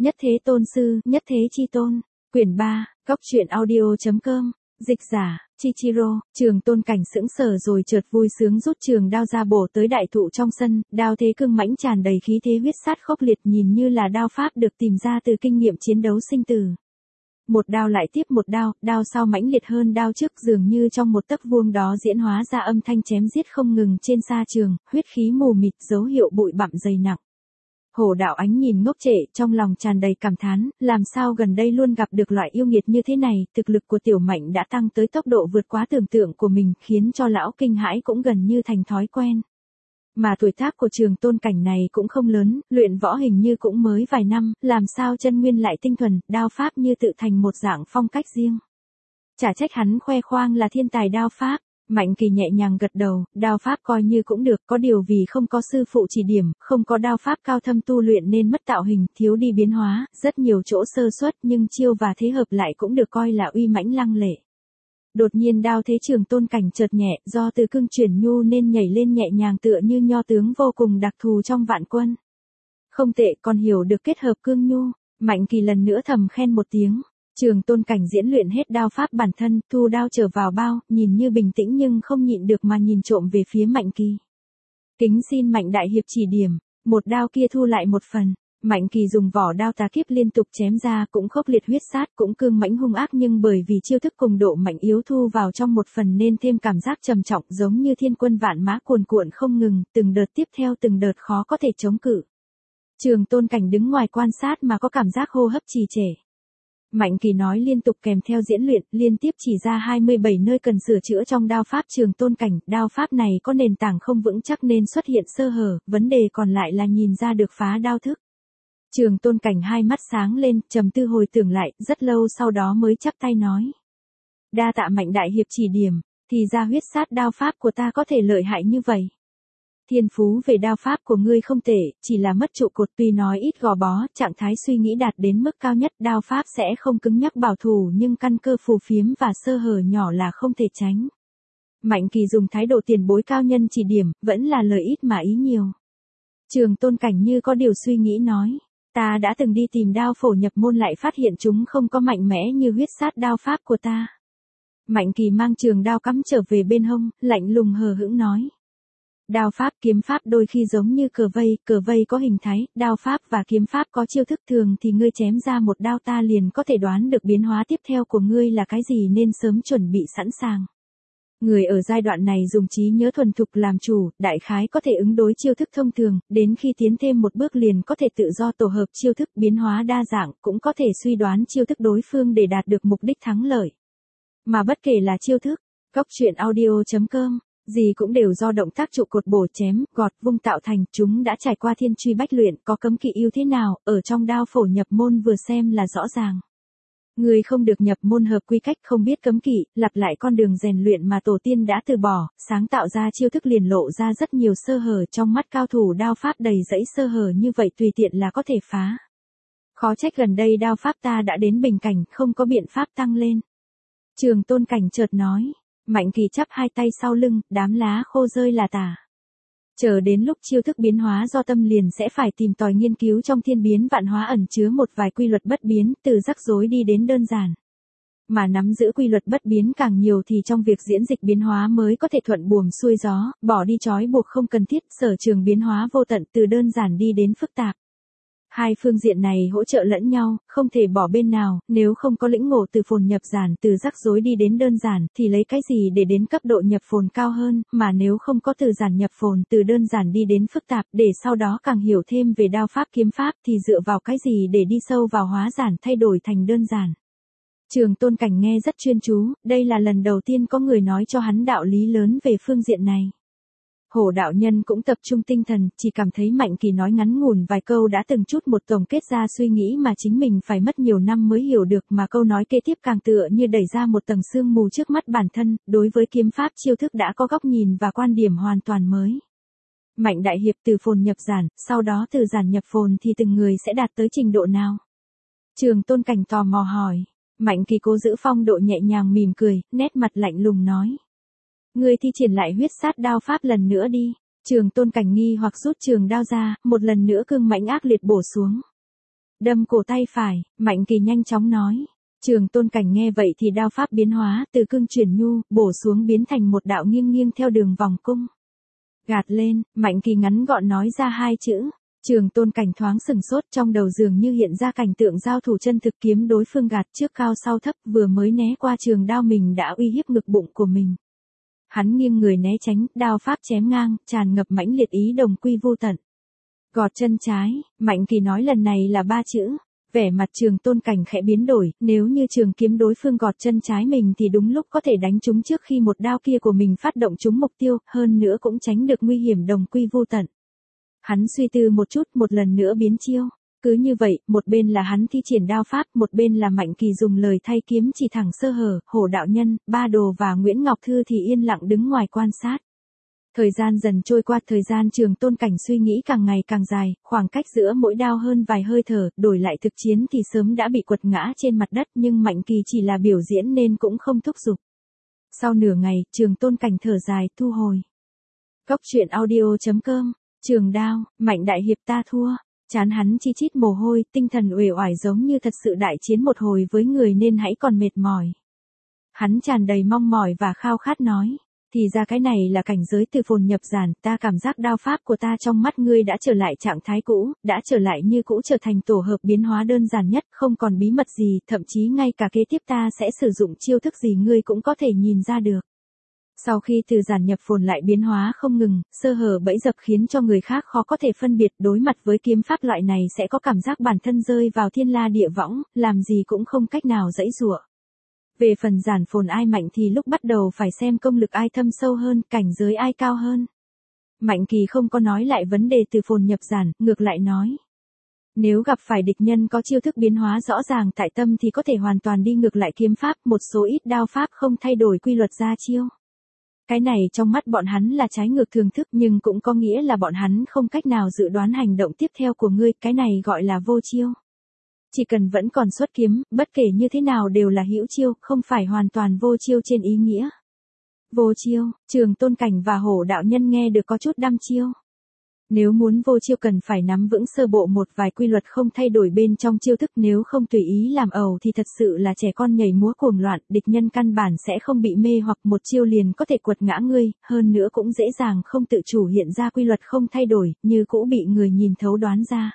Nhất thế tôn sư, nhất thế chi tôn. Quyển 3, Cóc truyện audio.com. Dịch giả, Chichiro. Trường Tôn Cảnh sững sờ rồi chợt vui sướng rút trường đao ra bổ tới đại thụ trong sân, đao thế cương mãnh tràn đầy khí thế huyết sát khốc liệt, nhìn như là đao pháp được tìm ra từ kinh nghiệm chiến đấu sinh tử. Một đao lại tiếp một đao, đao sau mãnh liệt hơn đao trước, dường như trong một tấc vuông đó diễn hóa ra âm thanh chém giết không ngừng trên sa trường, huyết khí mù mịt, dấu hiệu bụi bặm dày nặng. Hổ Đạo Ánh nhìn ngốc trệ, trong lòng tràn đầy cảm thán, làm sao gần đây luôn gặp được loại yêu nghiệt như thế này, thực lực của Tiểu Mạnh đã tăng tới tốc độ vượt quá tưởng tượng của mình, khiến cho lão kinh hãi cũng gần như thành thói quen. Mà tuổi tác của Trường Tôn Cảnh này cũng không lớn, luyện võ hình như cũng mới vài năm, làm sao chân nguyên lại tinh thuần, đao pháp như tự thành một dạng phong cách riêng. Chả trách hắn khoe khoang là thiên tài đao pháp. Mạnh Kỳ nhẹ nhàng gật đầu, đao pháp coi như cũng được, có điều vì không có sư phụ chỉ điểm, không có đao pháp cao thâm tu luyện nên mất tạo hình, thiếu đi biến hóa, rất nhiều chỗ sơ suất, nhưng chiêu và thế hợp lại cũng được coi là uy mãnh lăng lệ. Đột nhiên đao thế Trường Tôn Cảnh chợt nhẹ, do từ cương chuyển nhu nên nhảy lên nhẹ nhàng tựa như nho tướng vô cùng đặc thù trong vạn quân. Không tệ, còn hiểu được kết hợp cương nhu. Mạnh Kỳ lần nữa thầm khen một tiếng. Trường Tôn Cảnh diễn luyện hết đao pháp bản thân, thu đao trở vào bao, nhìn như bình tĩnh nhưng không nhịn được mà nhìn trộm về phía Mạnh Kỳ. Kính xin Mạnh đại hiệp chỉ điểm, một đao kia thu lại một phần. Mạnh Kỳ dùng vỏ đao tà kiếp liên tục chém ra, cũng khốc liệt huyết sát, cũng cương mãnh hung ác, nhưng bởi vì chiêu thức cùng độ mạnh yếu thu vào trong một phần nên thêm cảm giác trầm trọng, giống như thiên quân vạn mã cuồn cuộn không ngừng, từng đợt tiếp theo từng đợt khó có thể chống cự. Trường Tôn Cảnh đứng ngoài quan sát mà có cảm giác hô hấp trì trệ. Mạnh Kỳ nói liên tục kèm theo diễn luyện, liên tiếp chỉ ra 27 nơi cần sửa chữa trong đao pháp Trường Tôn Cảnh, đao pháp này có nền tảng không vững chắc nên xuất hiện sơ hở, vấn đề còn lại là nhìn ra được phá đao thức. Trường Tôn Cảnh hai mắt sáng lên, trầm tư hồi tưởng lại, rất lâu sau đó mới chắp tay nói. Đa tạ Mạnh đại hiệp chỉ điểm, thì ra huyết sát đao pháp của ta có thể lợi hại như vậy. Thiên phú về đao pháp của ngươi không tệ, chỉ là mất trụ cột, tuy nói ít gò bó, trạng thái suy nghĩ đạt đến mức cao nhất, đao pháp sẽ không cứng nhắc bảo thủ nhưng căn cơ phù phiếm và sơ hở nhỏ là không thể tránh. Mạnh Kỳ dùng thái độ tiền bối cao nhân chỉ điểm, vẫn là lời ít mà ý nhiều. Trường Tôn Cảnh như có điều suy nghĩ nói, ta đã từng đi tìm đao phổ nhập môn lại phát hiện chúng không có mạnh mẽ như huyết sát đao pháp của ta. Mạnh Kỳ mang trường đao cắm trở về bên hông, lạnh lùng hờ hững nói. Đao pháp kiếm pháp đôi khi giống như cờ vây có hình thái, đao pháp và kiếm pháp có chiêu thức, thường thì ngươi chém ra một đao ta liền có thể đoán được biến hóa tiếp theo của ngươi là cái gì nên sớm chuẩn bị sẵn sàng. Người ở giai đoạn này dùng trí nhớ thuần thục làm chủ, đại khái có thể ứng đối chiêu thức thông thường, đến khi tiến thêm một bước liền có thể tự do tổ hợp chiêu thức, biến hóa đa dạng, cũng có thể suy đoán chiêu thức đối phương để đạt được mục đích thắng lợi. Mà bất kể là chiêu thức, Cóc truyện audio.com, gì cũng đều do động tác trụ cột bổ chém, gọt, vung tạo thành, chúng đã trải qua thiên truy bách luyện, có cấm kỵ yêu thế nào, ở trong đao phổ nhập môn vừa xem là rõ ràng. Người không được nhập môn hợp quy cách, không biết cấm kỵ, lặp lại con đường rèn luyện mà tổ tiên đã từ bỏ, sáng tạo ra chiêu thức liền lộ ra rất nhiều sơ hở, trong mắt cao thủ đao pháp đầy rẫy sơ hở như vậy tùy tiện là có thể phá. Khó trách gần đây đao pháp ta đã đến bình cảnh, không có biện pháp tăng lên. Trường Tôn Cảnh chợt nói. Mạnh Kỳ chắp hai tay sau lưng, đám lá khô rơi là tả. Chờ đến lúc chiêu thức biến hóa do tâm liền sẽ phải tìm tòi nghiên cứu trong thiên biến vạn hóa ẩn chứa một vài quy luật bất biến, từ rắc rối đi đến đơn giản. Mà nắm giữ quy luật bất biến càng nhiều thì trong việc diễn dịch biến hóa mới có thể thuận buồm xuôi gió, bỏ đi trói buộc không cần thiết, sở trường biến hóa vô tận từ đơn giản đi đến phức tạp. Hai phương diện này hỗ trợ lẫn nhau, không thể bỏ bên nào, nếu không có lĩnh ngộ từ phồn nhập giản, từ rắc rối đi đến đơn giản, thì lấy cái gì để đến cấp độ nhập phồn cao hơn, mà nếu không có từ giản nhập phồn, từ đơn giản đi đến phức tạp, để sau đó càng hiểu thêm về đao pháp kiếm pháp thì dựa vào cái gì để đi sâu vào hóa giản, thay đổi thành đơn giản. Trường Tôn Cảnh nghe rất chuyên chú, đây là lần đầu tiên có người nói cho hắn đạo lý lớn về phương diện này. Hổ đạo nhân cũng tập trung tinh thần, chỉ cảm thấy Mạnh Kỳ nói ngắn ngủn vài câu đã từng chút một tổng kết ra suy nghĩ mà chính mình phải mất nhiều năm mới hiểu được, mà câu nói kế tiếp càng tựa như đẩy ra một tầng sương mù trước mắt bản thân, đối với kiếm pháp chiêu thức đã có góc nhìn và quan điểm hoàn toàn mới. Mạnh đại hiệp từ phồn nhập giản, sau đó từ giản nhập phồn thì từng người sẽ đạt tới trình độ nào? Trường Tôn Cảnh tò mò hỏi. Mạnh Kỳ cố giữ phong độ nhẹ nhàng mỉm cười, nét mặt lạnh lùng nói. Ngươi thi triển lại huyết sát đao pháp lần nữa đi. Trường Tôn Cảnh nghi hoặc rút trường đao ra, một lần nữa cương mãnh ác liệt bổ xuống. Đâm cổ tay phải, Mạnh Kỳ nhanh chóng nói. Trường Tôn Cảnh nghe vậy thì đao pháp biến hóa, từ cương chuyển nhu, bổ xuống biến thành một đạo nghiêng nghiêng theo đường vòng cung. Gạt lên, Mạnh Kỳ ngắn gọn nói ra hai chữ. Trường Tôn Cảnh thoáng sừng sốt, trong đầu dường như hiện ra cảnh tượng giao thủ chân thực, kiếm đối phương gạt trước cao sau thấp, vừa mới né qua trường đao mình đã uy hiếp ngực bụng của mình. Hắn nghiêng người né tránh, đao pháp chém ngang, tràn ngập mãnh liệt ý đồng quy vô tận. Gọt chân trái, Mạnh Kỳ nói lần này là ba chữ. Vẻ mặt Trường Tôn Cảnh khẽ biến đổi, nếu như trường kiếm đối phương gọt chân trái mình thì đúng lúc có thể đánh trúng trước khi một đao kia của mình phát động trúng mục tiêu, hơn nữa cũng tránh được nguy hiểm đồng quy vô tận. Hắn suy tư một chút, một lần nữa biến chiêu. Cứ như vậy, một bên là hắn thi triển đao pháp, một bên là Mạnh Kỳ dùng lời thay kiếm chỉ thẳng sơ hở, Hổ đạo nhân, Ba Đồ và Nguyễn Ngọc Thư thì yên lặng đứng ngoài quan sát. Thời gian dần trôi qua, thời gian Trường Tôn Cảnh suy nghĩ càng ngày càng dài, khoảng cách giữa mỗi đao hơn vài hơi thở, đổi lại thực chiến thì sớm đã bị quật ngã trên mặt đất, nhưng Mạnh Kỳ chỉ là biểu diễn nên cũng không thúc giục. Sau nửa ngày, Trường Tôn Cảnh thở dài, thu hồi. Cốc truyện audio.com, Trường đao, Mạnh đại hiệp ta thua. Chán hắn chi chít mồ hôi, tinh thần uể oải giống như thật sự đại chiến một hồi với người nên hãy còn mệt mỏi. Hắn tràn đầy mong mỏi và khao khát nói. Thì ra cái này là cảnh giới từ phồn nhập giản, ta cảm giác đao pháp của ta trong mắt ngươi đã trở lại trạng thái cũ, đã trở lại như cũ, trở thành tổ hợp biến hóa đơn giản nhất, không còn bí mật gì, thậm chí ngay cả kế tiếp ta sẽ sử dụng chiêu thức gì ngươi cũng có thể nhìn ra được. Sau khi từ giản nhập phồn lại biến hóa không ngừng, sơ hở bẫy dập khiến cho người khác khó có thể phân biệt, đối mặt với kiếm pháp loại này sẽ có cảm giác bản thân rơi vào thiên la địa võng, làm gì cũng không cách nào giãy giụa. Về phần giản phồn ai mạnh thì lúc bắt đầu phải xem công lực ai thâm sâu hơn, cảnh giới ai cao hơn. Mạnh Kỳ không có nói lại vấn đề từ phồn nhập giản, ngược lại nói. Nếu gặp phải địch nhân có chiêu thức biến hóa rõ ràng tại tâm thì có thể hoàn toàn đi ngược lại kiếm pháp, một số ít đao pháp không thay đổi quy luật ra chiêu. Cái này trong mắt bọn hắn là trái ngược thường thức, nhưng cũng có nghĩa là bọn hắn không cách nào dự đoán hành động tiếp theo của ngươi, cái này gọi là vô chiêu. Chỉ cần vẫn còn xuất kiếm, bất kể như thế nào đều là hữu chiêu, không phải hoàn toàn vô chiêu trên ý nghĩa. Vô chiêu, Trường Tôn Cảnh và Hổ đạo nhân nghe được có chút đăm chiêu. Nếu muốn vô chiêu cần phải nắm vững sơ bộ một vài quy luật không thay đổi bên trong chiêu thức, nếu không tùy ý làm ẩu thì thật sự là trẻ con nhảy múa cuồng loạn, địch nhân căn bản sẽ không bị mê hoặc một chiêu liền có thể quật ngã ngươi, hơn nữa cũng dễ dàng không tự chủ hiện ra quy luật không thay đổi, như cũ bị người nhìn thấu đoán ra.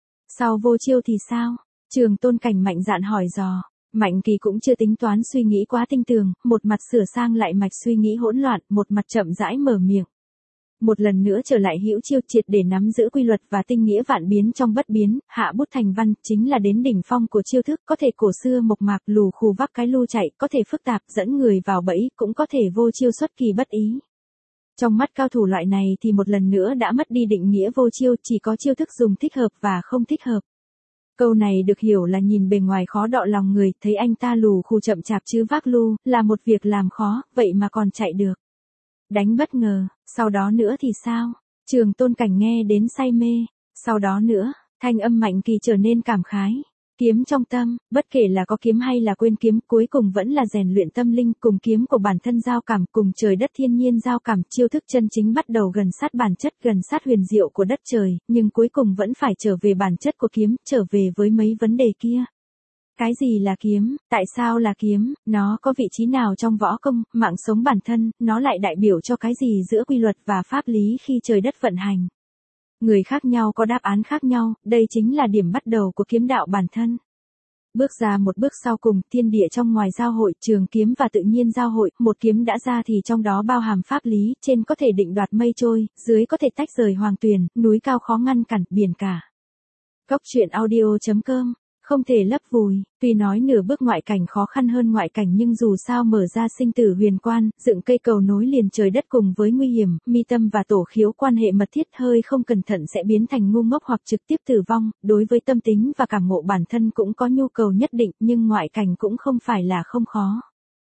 Sau vô chiêu thì sao? Trường Tôn Cảnh mạnh dạn hỏi dò. Mạnh Kỳ cũng chưa tính toán suy nghĩ quá tinh tường, một mặt sửa sang lại mạch suy nghĩ hỗn loạn, một mặt chậm rãi mở miệng. Một lần nữa trở lại hữu chiêu, triệt để nắm giữ quy luật và tinh nghĩa vạn biến trong bất biến, hạ bút thành văn, chính là đến đỉnh phong của chiêu thức, có thể cổ xưa mộc mạc lù khù vác cái lu chạy, có thể phức tạp dẫn người vào bẫy, cũng có thể vô chiêu xuất kỳ bất ý. Trong mắt cao thủ loại này thì một lần nữa đã mất đi định nghĩa vô chiêu, chỉ có chiêu thức dùng thích hợp và không thích hợp. Câu này được hiểu là nhìn bề ngoài khó đọ lòng người, thấy anh ta lù khù chậm chạp chứ vác lu, là một việc làm khó, vậy mà còn chạy được. Đánh bất ngờ, sau đó nữa thì sao? Trường Tôn Cảnh nghe đến say mê, sau đó nữa, thanh âm Mạnh Kỳ trở nên cảm khái. Kiếm trong tâm, bất kể là có kiếm hay là quên kiếm, cuối cùng vẫn là rèn luyện tâm linh, cùng kiếm của bản thân giao cảm, cùng trời đất thiên nhiên giao cảm, chiêu thức chân chính bắt đầu gần sát bản chất, gần sát huyền diệu của đất trời, nhưng cuối cùng vẫn phải trở về bản chất của kiếm, trở về với mấy vấn đề kia. Cái gì là kiếm, tại sao là kiếm, nó có vị trí nào trong võ công, mạng sống bản thân, nó lại đại biểu cho cái gì giữa quy luật và pháp lý khi trời đất vận hành. Người khác nhau có đáp án khác nhau, đây chính là điểm bắt đầu của kiếm đạo bản thân. Bước ra một bước sau cùng, thiên địa trong ngoài giao hội, trường kiếm và tự nhiên giao hội, một kiếm đã ra thì trong đó bao hàm pháp lý, trên có thể định đoạt mây trôi, dưới có thể tách rời hoàng tuyền, núi cao khó ngăn cản, biển cả. Cốc truyện audio.com, không thể lấp vùi, tuy nói nửa bước ngoại cảnh khó khăn hơn ngoại cảnh nhưng dù sao mở ra sinh tử huyền quan, dựng cây cầu nối liền trời đất cùng với nguy hiểm, mi tâm và tổ khiếu quan hệ mật thiết, hơi không cẩn thận sẽ biến thành ngu ngốc hoặc trực tiếp tử vong, đối với tâm tính và cảm ngộ bản thân cũng có nhu cầu nhất định, nhưng ngoại cảnh cũng không phải là không khó.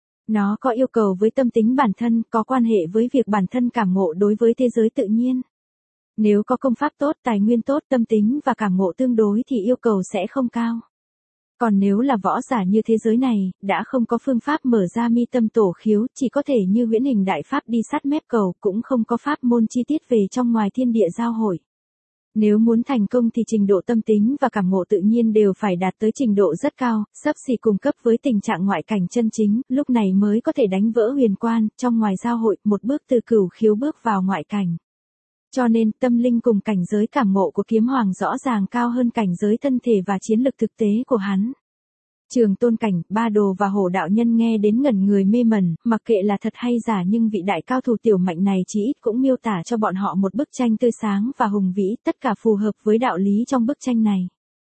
Nó có yêu cầu với tâm tính bản thân, có quan hệ với việc bản thân cảm ngộ đối với thế giới tự nhiên. Nếu có công pháp tốt, tài nguyên tốt, tâm tính và cảm ngộ tương đối thì yêu cầu sẽ không cao. Còn nếu là võ giả như thế giới này, đã không có phương pháp mở ra mi tâm tổ khiếu, chỉ có thể như huyễn hình đại pháp đi sát mép cầu, cũng không có pháp môn chi tiết về trong ngoài thiên địa giao hội. Nếu muốn thành công thì trình độ tâm tính và cảm ngộ tự nhiên đều phải đạt tới trình độ rất cao, xấp xỉ cùng cấp với tình trạng ngoại cảnh chân chính, lúc này mới có thể đánh vỡ huyền quan, trong ngoài giao hội, một bước từ cửu khiếu bước vào ngoại cảnh. Cho nên, tâm linh cùng cảnh giới cảm ngộ của kiếm hoàng rõ ràng cao hơn cảnh giới thân thể và chiến lực thực tế của hắn. Trường Tôn Cảnh, Ba Đồ và Hổ đạo nhân nghe đến ngẩn người mê mẩn, mặc kệ là thật hay giả nhưng vị đại cao thủ tiểu mạnh này chỉ ít cũng miêu tả cho bọn họ một bức tranh tươi sáng và hùng vĩ, tất cả phù hợp với đạo lý trong bức tranh này.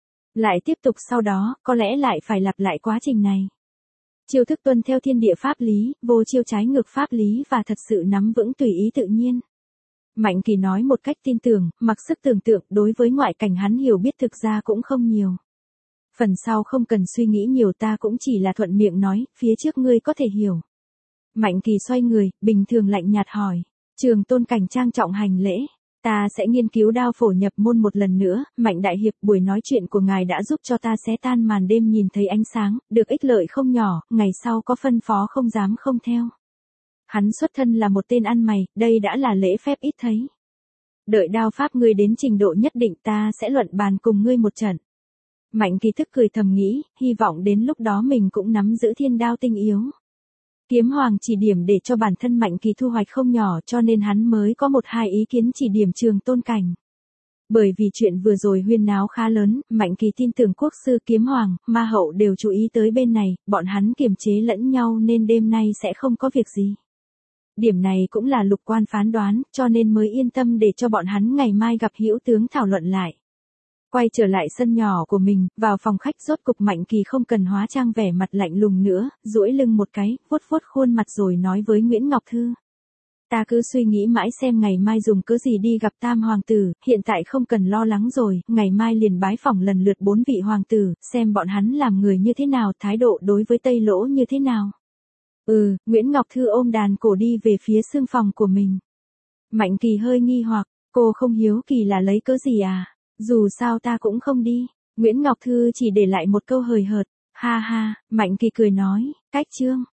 Lại tiếp tục sau đó, có lẽ lại phải lặp lại quá trình này. Chiêu thức tuân theo thiên địa pháp lý, vô chiêu trái ngược pháp lý và thật sự nắm vững tùy ý tự nhiên. Mạnh Kỳ nói một cách tin tưởng, mặc sức tưởng tượng, đối với ngoại cảnh hắn hiểu biết thực ra cũng không nhiều. Phần sau không cần suy nghĩ nhiều, ta cũng chỉ là thuận miệng nói, phía trước ngươi có thể hiểu. Mạnh Kỳ xoay người, bình thường lạnh nhạt hỏi. Trường Tôn Cảnh trang trọng hành lễ. Ta sẽ nghiên cứu đao phổ nhập môn một lần nữa, Mạnh đại hiệp, buổi nói chuyện của ngài đã giúp cho ta xé tan màn đêm nhìn thấy ánh sáng, được ích lợi không nhỏ, ngày sau có phân phó không dám không theo. Hắn xuất thân là một tên ăn mày, đây đã là lễ phép ít thấy. Đợi đao pháp ngươi đến trình độ nhất định ta sẽ luận bàn cùng ngươi một trận. Mạnh Kỳ thức cười thầm nghĩ, hy vọng đến lúc đó mình cũng nắm giữ thiên đao tinh yếu. Kiếm hoàng chỉ điểm để cho bản thân Mạnh Kỳ thu hoạch không nhỏ, cho nên hắn mới có một hai ý kiến chỉ điểm Trường Tôn Cảnh. Bởi vì chuyện vừa rồi huyên náo khá lớn, Mạnh Kỳ tin tưởng quốc sư Kiếm hoàng, ma hậu đều chú ý tới bên này, bọn hắn kiềm chế lẫn nhau nên đêm nay sẽ không có việc gì. Điểm này cũng là Lục Quan phán đoán, cho nên mới yên tâm để cho bọn hắn ngày mai gặp hữu tướng thảo luận lại. Quay trở lại sân nhỏ của mình, vào phòng khách rốt cục Mạnh Kỳ không cần hóa trang vẻ mặt lạnh lùng nữa, duỗi lưng một cái, vuốt vuốt khuôn mặt rồi nói với Nguyễn Ngọc Thư. Ta cứ suy nghĩ mãi xem ngày mai dùng cớ gì đi gặp Tam Hoàng tử, hiện tại không cần lo lắng rồi, ngày mai liền bái phỏng lần lượt 4 vị hoàng tử, xem bọn hắn làm người như thế nào, thái độ đối với Tây Lỗ như thế nào. Nguyễn Ngọc Thư ôm đàn cổ đi về phía xương phòng của mình. Mạnh Kỳ hơi nghi hoặc, cô không hiếu kỳ là lấy cớ gì à? Dù sao ta cũng không đi. Nguyễn Ngọc Thư chỉ để lại một câu hời hợt. Ha ha, Mạnh Kỳ cười nói, cách chương.